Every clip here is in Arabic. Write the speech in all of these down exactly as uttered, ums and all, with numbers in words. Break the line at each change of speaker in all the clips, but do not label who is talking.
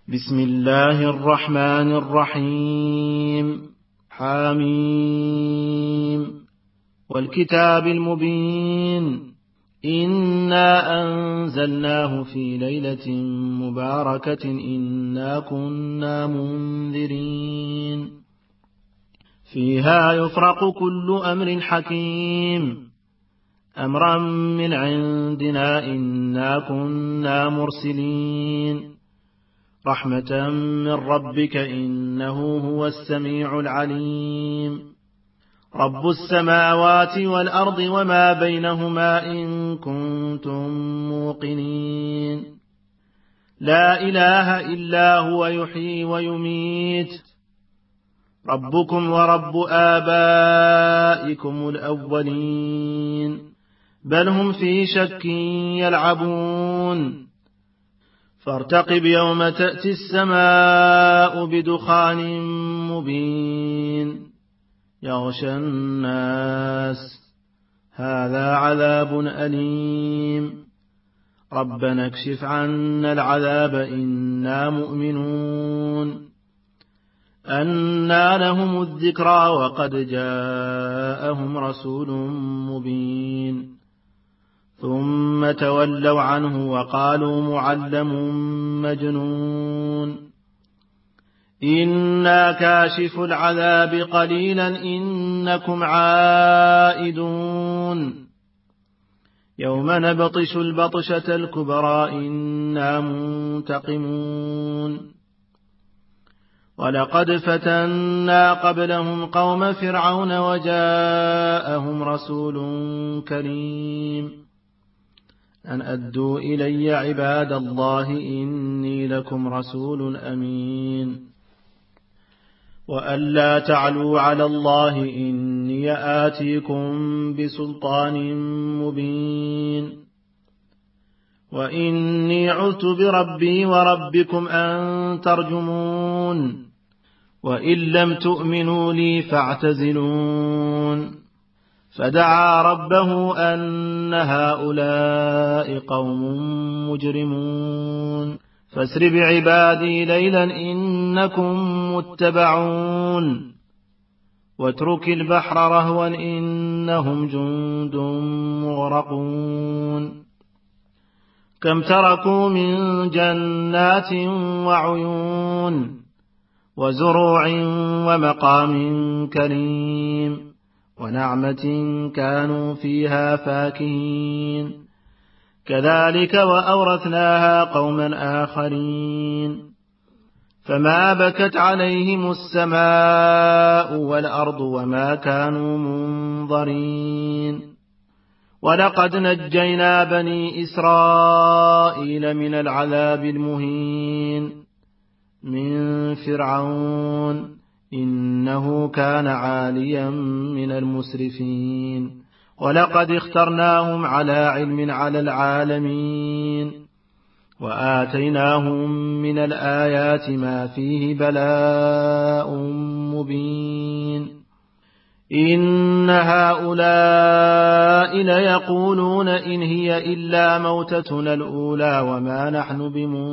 بسم الله الرحمن الرحيم. حاميم والكتاب المبين إنا أنزلناه في ليلة مباركة إنا كنا منذرين فيها يفرق كل أمر حكيم أمرا من عندنا إنا كنا مرسلين رحمة من ربك إنه هو السميع العليم رب السماوات والأرض وما بينهما إن كنتم موقنين لا إله إلا هو يحيي ويميت ربكم ورب آبائكم الأولين بل هم في شك يلعبون فارتقب يوم تأتي السماء بدخان مبين يغشى الناس هذا عذاب أليم ربنا اكشف عنا العذاب إنا مؤمنون أنى لهم الذكرى وقد جاءهم رسول مبين ثم تولوا عنه وقالوا معلم مجنون إنا كاشف العذاب قليلا إنكم عائدون يوم نبطش البطشة الكبرى إنا منتقمون ولقد فتنا قبلهم قوم فرعون وجاءهم رسول كريم أن أدوا إلي عباد الله إني لكم رسول أمين وأن لا تعلوا على الله إني آتيكم بسلطان مبين وإني عذت بربي وربكم أن ترجمون وإن لم تؤمنوا لي فاعتزلون فدعا ربه أن هؤلاء قوم مجرمون فاسر بعبادي ليلا إنكم متبعون واترك البحر رهوا إنهم جند مغرقون كم تركوا من جنات وعيون وزروع ومقام كريم ونعمة كانوا فيها فاكهين كذلك وأورثناها قوما آخرين فما بكت عليهم السماء والأرض وما كانوا منظرين ولقد نجينا بني إسرائيل من العذاب المهين من فرعون إنه كان عاليا من المسرفين ولقد اخترناهم على علم على العالمين وآتيناهم من الآيات ما فيه بلاء مبين إن هؤلاء ليقولون إن هي إلا موتتنا الأولى وما نحن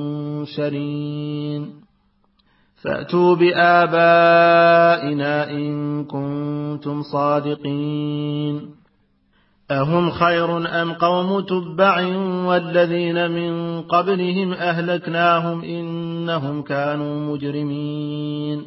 بمنشرين فأتوا بآبائنا إن كنتم صادقين أهم خير أم قوم تبع والذين من قبلهم أهلكناهم إنهم كانوا مجرمين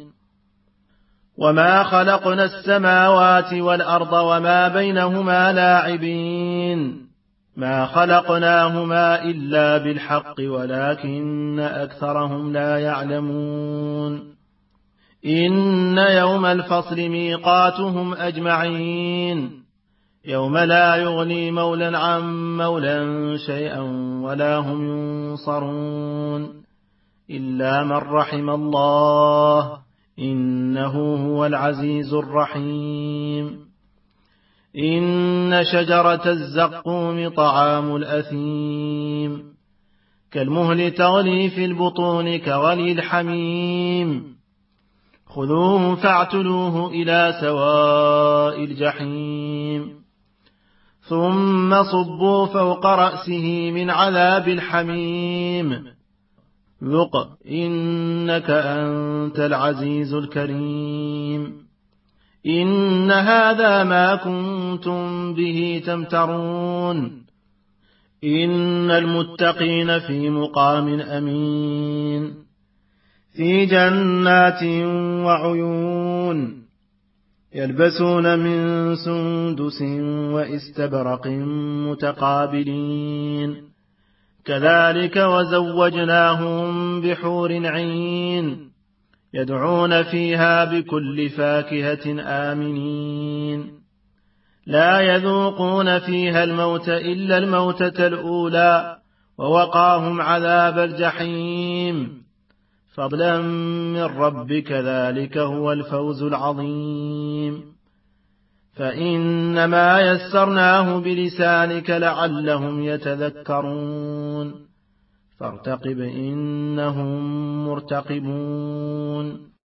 وما خلقنا السماوات والأرض وما بينهما لاعبين ما خلقناهما إلا بالحق ولكن أكثرهم لا يعلمون إن يوم الفصل ميقاتهم أجمعين يوم لا يغني مولا عن مولا شيئا ولا هم ينصرون إلا من رحم الله إنه هو العزيز الرحيم إن شجرة الزقوم طعام الأثيم كالمهل تغلي في البطون كغلي الحميم خذوه فاعتلوه إلى سواء الجحيم ثم صبوا فوق رأسه من عذاب الحميم ذق إنك أنت العزيز الكريم. إن هذا ما كنتم به تمترون. إن المتقين في مقام أمين في جنات وعيون يلبسون من سندس وإستبرق متقابلين كذلك وزوجناهم بحور عين يدعون فيها بكل فاكهة آمنين لا يذوقون فيها الموت إلا الموتة الأولى ووقاهم عذاب الجحيم فضلا من ربك ذلك هو الفوز العظيم. فإنما يسرناه بلسانك لعلهم يتذكرون فارتقب إنهم مرتقبون.